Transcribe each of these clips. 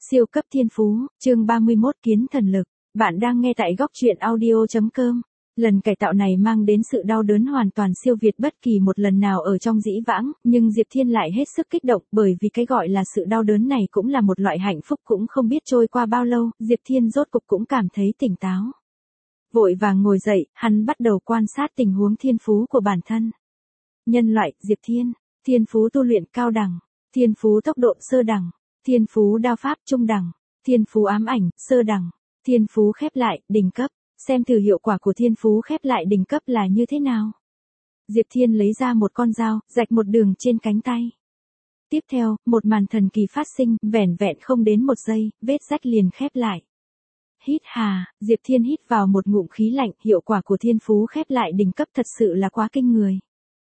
Siêu cấp thiên phú, chương 31 kiến thần lực. Bạn đang nghe tại góc truyện audio.com. Lần cải tạo này mang đến sự đau đớn hoàn toàn siêu việt bất kỳ một lần nào ở trong dĩ vãng, nhưng Diệp Thiên lại hết sức kích động bởi vì cái gọi là sự đau đớn này cũng là một loại hạnh phúc cũng không biết trôi qua bao lâu, Diệp Thiên rốt cục cũng cảm thấy tỉnh táo. Vội vàng ngồi dậy, hắn bắt đầu quan sát tình huống thiên phú của bản thân. Nhân loại, Diệp Thiên, thiên phú tu luyện cao đẳng, thiên phú tốc độ sơ đẳng, thiên phú đao pháp trung đẳng, thiên phú ám ảnh, sơ đẳng, thiên phú khép lại, đỉnh cấp. Xem thử hiệu quả của thiên phú khép lại đỉnh cấp là như thế nào. Diệp Thiên lấy ra một con dao, rạch một đường trên cánh tay. Tiếp theo, một màn thần kỳ phát sinh, vẻn vẹn không đến một giây, vết rách liền khép lại. Hít hà, Diệp Thiên hít vào một ngụm khí lạnh, hiệu quả của thiên phú khép lại đỉnh cấp thật sự là quá kinh người.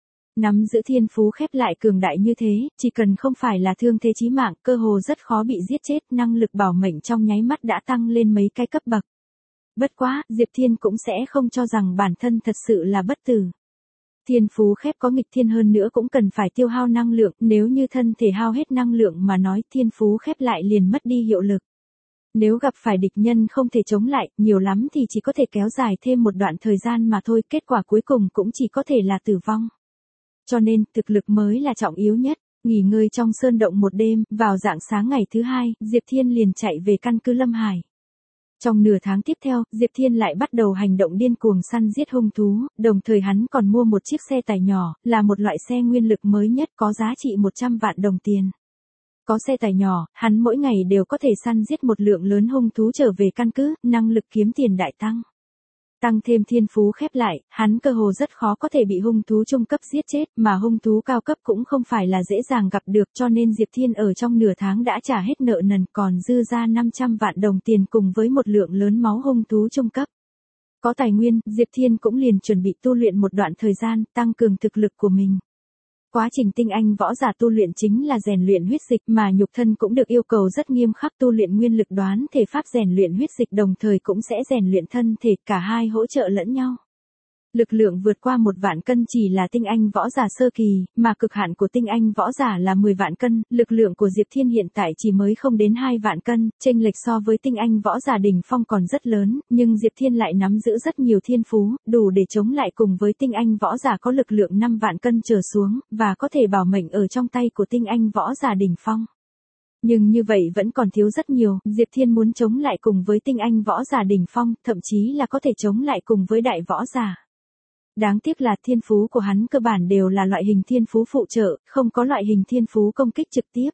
Nắm giữ thiên phú khép lại cường đại như thế, chỉ cần không phải là thương thế chí mạng, cơ hồ rất khó bị giết chết, năng lực bảo mệnh trong nháy mắt đã tăng lên mấy cái cấp bậc. Bất quá, Diệp Thiên cũng sẽ không cho rằng bản thân thật sự là bất tử. Thiên phú khép có nghịch thiên hơn nữa cũng cần phải tiêu hao năng lượng, nếu như thân thể hao hết năng lượng mà nói thiên phú khép lại liền mất đi hiệu lực. Nếu gặp phải địch nhân không thể chống lại, nhiều lắm thì chỉ có thể kéo dài thêm một đoạn thời gian mà thôi, kết quả cuối cùng cũng chỉ có thể là tử vong. Cho nên, thực lực mới là trọng yếu nhất. Nghỉ ngơi trong sơn động một đêm, vào rạng sáng ngày thứ hai, Diệp Thiên liền chạy về căn cứ Lâm Hải. Trong nửa tháng tiếp theo, Diệp Thiên lại bắt đầu hành động điên cuồng săn giết hung thú, đồng thời hắn còn mua một chiếc xe tải nhỏ, là một loại xe nguyên lực mới nhất có giá trị 100 vạn đồng tiền. Có xe tải nhỏ, hắn mỗi ngày đều có thể săn giết một lượng lớn hung thú trở về căn cứ, năng lực kiếm tiền đại tăng. Tăng thêm thiên phú khép lại, hắn cơ hồ rất khó có thể bị hung thú trung cấp giết chết, mà hung thú cao cấp cũng không phải là dễ dàng gặp được, cho nên Diệp Thiên ở trong nửa tháng đã trả hết nợ nần, còn dư ra 500 vạn đồng tiền cùng với một lượng lớn máu hung thú trung cấp. Có tài nguyên, Diệp Thiên cũng liền chuẩn bị tu luyện một đoạn thời gian, tăng cường thực lực của mình. Quá trình tinh anh võ giả tu luyện chính là rèn luyện huyết dịch, mà nhục thân cũng được yêu cầu rất nghiêm khắc, tu luyện nguyên lực đoán thể pháp rèn luyện huyết dịch đồng thời cũng sẽ rèn luyện thân thể, cả hai hỗ trợ lẫn nhau. Lực lượng vượt qua 1 vạn cân chỉ là tinh anh võ giả sơ kỳ, mà cực hạn của tinh anh võ giả là 10 vạn cân, lực lượng của Diệp Thiên hiện tại chỉ mới không đến 2 vạn cân, chênh lệch so với tinh anh võ giả đỉnh phong còn rất lớn, nhưng Diệp Thiên lại nắm giữ rất nhiều thiên phú, đủ để chống lại cùng với tinh anh võ giả có lực lượng 5 vạn cân trở xuống, và có thể bảo mệnh ở trong tay của tinh anh võ giả đỉnh phong. Nhưng như vậy vẫn còn thiếu rất nhiều, Diệp Thiên muốn chống lại cùng với tinh anh võ giả đỉnh phong, thậm chí là có thể chống lại cùng với đại võ giả. Đáng tiếc là thiên phú của hắn cơ bản đều là loại hình thiên phú phụ trợ, không có loại hình thiên phú công kích trực tiếp.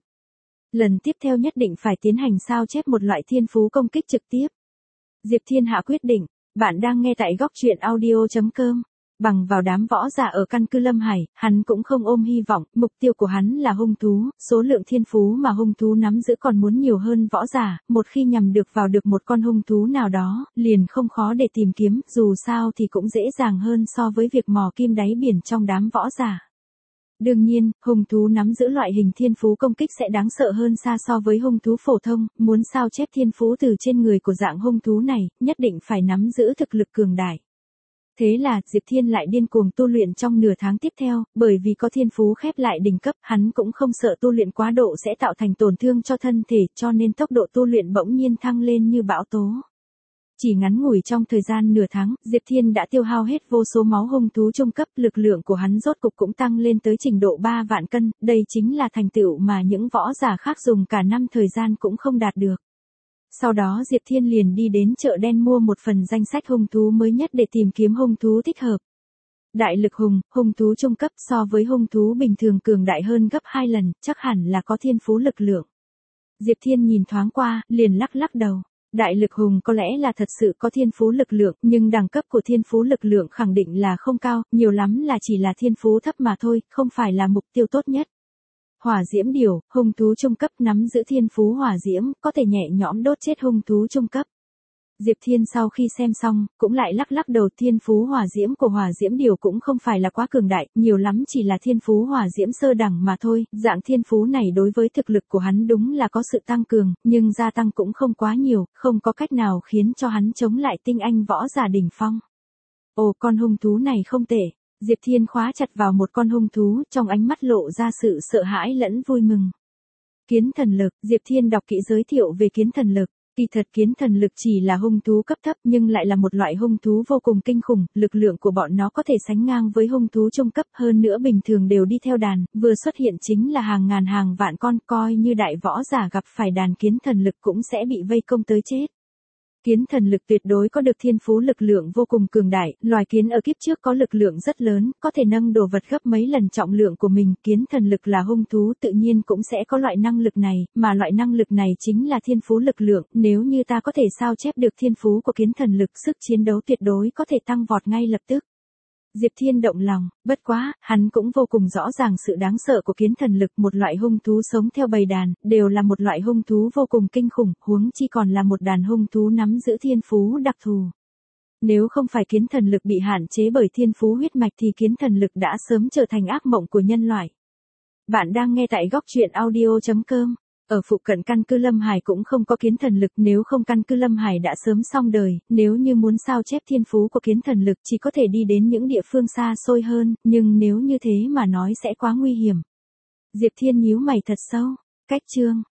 Lần tiếp theo nhất định phải tiến hành sao chép một loại thiên phú công kích trực tiếp. Diệp Thiên hạ quyết định, bạn đang nghe tại góc truyện audio.com. Bằng vào đám võ giả ở căn cứ Lâm Hải, hắn cũng không ôm hy vọng, mục tiêu của hắn là hung thú, số lượng thiên phú mà hung thú nắm giữ còn muốn nhiều hơn võ giả, một khi nhằm được vào được một con hung thú nào đó, liền không khó để tìm kiếm, dù sao thì cũng dễ dàng hơn so với việc mò kim đáy biển trong đám võ giả. Đương nhiên, hung thú nắm giữ loại hình thiên phú công kích sẽ đáng sợ hơn xa so với hung thú phổ thông, muốn sao chép thiên phú từ trên người của dạng hung thú này, nhất định phải nắm giữ thực lực cường đại. Thế là, Diệp Thiên lại điên cuồng tu luyện trong nửa tháng tiếp theo, bởi vì có thiên phú khép lại đỉnh cấp, hắn cũng không sợ tu luyện quá độ sẽ tạo thành tổn thương cho thân thể, cho nên tốc độ tu luyện bỗng nhiên thăng lên như bão tố. Chỉ ngắn ngủi trong thời gian nửa tháng, Diệp Thiên đã tiêu hao hết vô số máu hung thú trung cấp, lực lượng của hắn rốt cục cũng tăng lên tới trình độ 3 vạn cân, đây chính là thành tựu mà những võ giả khác dùng cả năm thời gian cũng không đạt được. Sau đó Diệp Thiên liền đi đến chợ đen mua một phần danh sách hung thú mới nhất để tìm kiếm hung thú thích hợp. Đại lực hung thú trung cấp so với hung thú bình thường cường đại hơn gấp 2 lần, chắc hẳn là có thiên phú lực lượng. Diệp Thiên nhìn thoáng qua, liền lắc lắc đầu. Đại lực hùng có lẽ là thật sự có thiên phú lực lượng, nhưng đẳng cấp của thiên phú lực lượng khẳng định là không cao, nhiều lắm là chỉ là thiên phú thấp mà thôi, không phải là mục tiêu tốt nhất. Hỏa diễm điểu, hung thú trung cấp nắm giữ thiên phú hỏa diễm, có thể nhẹ nhõm đốt chết hung thú trung cấp. Diệp Thiên sau khi xem xong, cũng lại lắc lắc đầu, thiên phú hỏa diễm của hỏa diễm điểu cũng không phải là quá cường đại, nhiều lắm chỉ là thiên phú hỏa diễm sơ đẳng mà thôi, dạng thiên phú này đối với thực lực của hắn đúng là có sự tăng cường, nhưng gia tăng cũng không quá nhiều, không có cách nào khiến cho hắn chống lại tinh anh võ giả đỉnh phong. Ồ, con hung thú này không tệ. Diệp Thiên khóa chặt vào một con hung thú, trong ánh mắt lộ ra sự sợ hãi lẫn vui mừng. Kiến thần lực, Diệp Thiên đọc kỹ giới thiệu về kiến thần lực. Kỳ thật kiến thần lực chỉ là hung thú cấp thấp nhưng lại là một loại hung thú vô cùng kinh khủng, lực lượng của bọn nó có thể sánh ngang với hung thú trung cấp, hơn nữa bình thường đều đi theo đàn, vừa xuất hiện chính là hàng ngàn hàng vạn con, coi như đại võ giả gặp phải đàn kiến thần lực cũng sẽ bị vây công tới chết. Kiến thần lực tuyệt đối có được thiên phú lực lượng vô cùng cường đại, loài kiến ở kiếp trước có lực lượng rất lớn, có thể nâng đồ vật gấp mấy lần trọng lượng của mình, kiến thần lực là hung thú tự nhiên cũng sẽ có loại năng lực này, mà loại năng lực này chính là thiên phú lực lượng, nếu như ta có thể sao chép được thiên phú của kiến thần lực, sức chiến đấu tuyệt đối có thể tăng vọt ngay lập tức. Diệp Thiên động lòng, bất quá, hắn cũng vô cùng rõ ràng sự đáng sợ của kiến thần lực, một loại hung thú sống theo bầy đàn, đều là một loại hung thú vô cùng kinh khủng, huống chi còn là một đàn hung thú nắm giữ thiên phú đặc thù. Nếu không phải kiến thần lực bị hạn chế bởi thiên phú huyết mạch thì kiến thần lực đã sớm trở thành ác mộng của nhân loại. Bạn đang nghe tại góc truyện audio.com. Ở phụ cận căn cứ Lâm Hải cũng không có kiến thần lực, nếu không căn cứ Lâm Hải đã sớm xong đời, nếu như muốn sao chép thiên phú của kiến thần lực chỉ có thể đi đến những địa phương xa xôi hơn, nhưng nếu như thế mà nói sẽ quá nguy hiểm. Diệp Thiên nhíu mày thật sâu, cách chương,